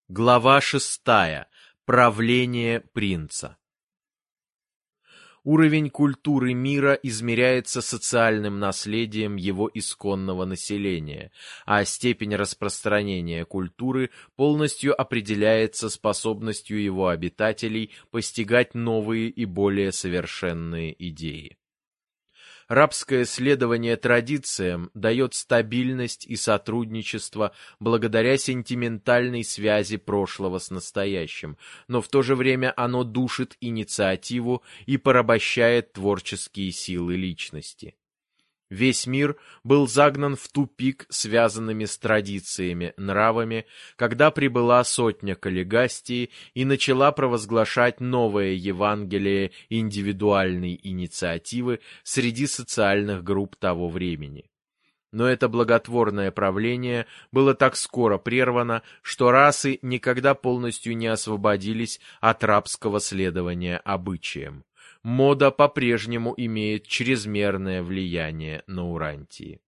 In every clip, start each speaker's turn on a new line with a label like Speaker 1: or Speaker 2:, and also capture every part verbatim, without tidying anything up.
Speaker 1: Глава шестая. Правление принца. Уровень культуры мира измеряется социальным наследием его исконного населения, а степень распространения культуры полностью определяется способностью его обитателей постигать новые и более совершенные идеи. Рабское следование традициям дает стабильность и сотрудничество благодаря сентиментальной связи прошлого с настоящим, но в то же время оно душит инициативу и порабощает творческие силы личности. Весь мир был загнан в тупик связанными с традициями, нравами, когда прибыла сотня Каллигастии и начала провозглашать новое Евангелие индивидуальной инициативы среди социальных групп того времени. Но это благотворное правление было так скоро прервано, что расы никогда полностью не освободились от рабского следования обычаям. Мода по-прежнему имеет чрезмерное влияние на Урантии.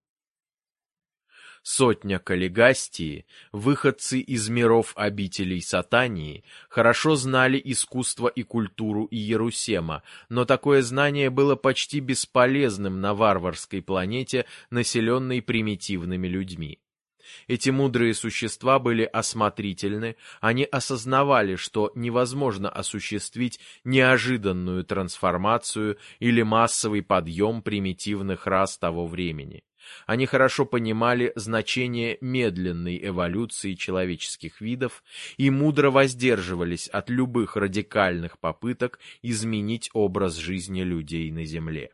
Speaker 1: Сотня Каллигастии, выходцы из миров обителей Сатании, хорошо знали искусство и культуру Иерусема, но такое знание было почти бесполезным на варварской планете, населенной примитивными людьми. Эти мудрые существа были осмотрительны, они осознавали, что невозможно осуществить неожиданную трансформацию или массовый подъем примитивных рас того времени. Они хорошо понимали значение медленной эволюции человеческих видов и мудро воздерживались от любых радикальных попыток изменить образ жизни людей на Земле.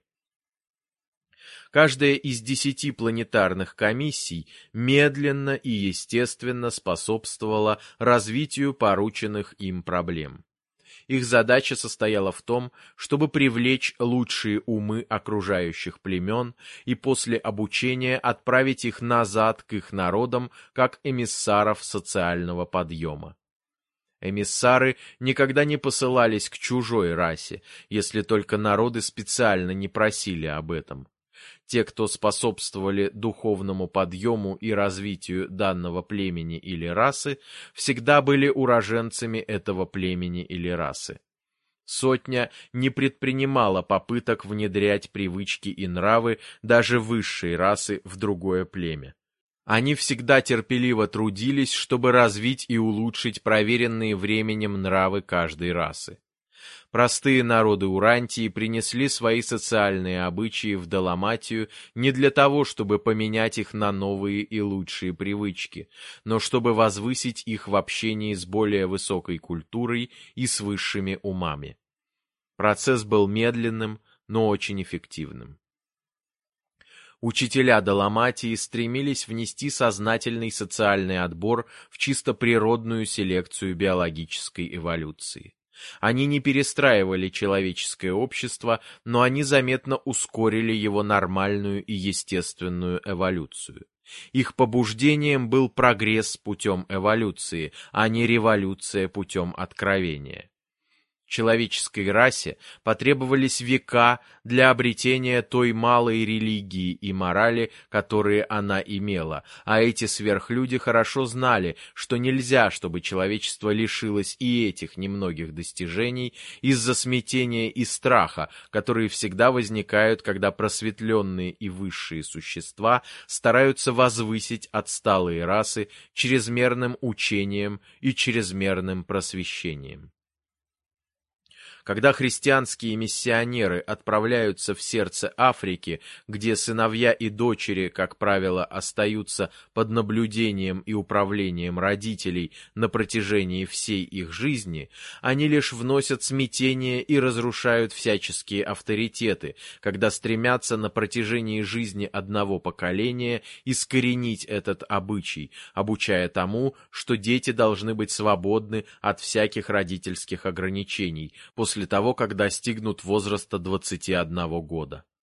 Speaker 1: Каждая из десяти планетарных комиссий медленно и естественно способствовала развитию порученных им проблем. Их задача состояла в том, чтобы привлечь лучшие умы окружающих племен и после обучения отправить их назад к их народам как эмиссаров социального подъема. Эмиссары никогда не посылались к чужой расе, если только народы специально не просили об этом. Те, кто способствовали духовному подъему и развитию данного племени или расы, всегда были уроженцами этого племени или расы. Сотня не предпринимала попыток внедрять привычки и нравы даже высшей расы в другое племя. Они всегда терпеливо трудились, чтобы развить и улучшить проверенные временем нравы каждой расы. Простые народы Урантии принесли свои социальные обычаи в Даламатию не для того, чтобы поменять их на новые и лучшие привычки, но чтобы возвысить их в общении с более высокой культурой и с высшими умами. Процесс был медленным, но очень эффективным. Учителя Даламатии стремились внести сознательный социальный отбор в чисто природную селекцию биологической эволюции. Они не перестраивали человеческое общество, но они заметно ускорили его нормальную и естественную эволюцию. Их побуждением был прогресс путем эволюции, а не революция путем откровения. Человеческой расе потребовались века для обретения той малой религии и морали, которые она имела, а эти сверхлюди хорошо знали, что нельзя, чтобы человечество лишилось и этих немногих достижений из-за смятения и страха, которые всегда возникают, когда просветленные и высшие существа стараются возвысить отсталые расы чрезмерным учением и чрезмерным просвещением. Когда христианские миссионеры отправляются в сердце Африки, где сыновья и дочери, как правило, остаются под наблюдением и управлением родителей на протяжении всей их жизни, они лишь вносят смятение и разрушают всяческие авторитеты, когда стремятся на протяжении жизни одного поколения искоренить этот обычай, обучая тому, что дети должны быть свободны от всяких родительских ограничений, после после того, как достигнут возраста двадцати одного года.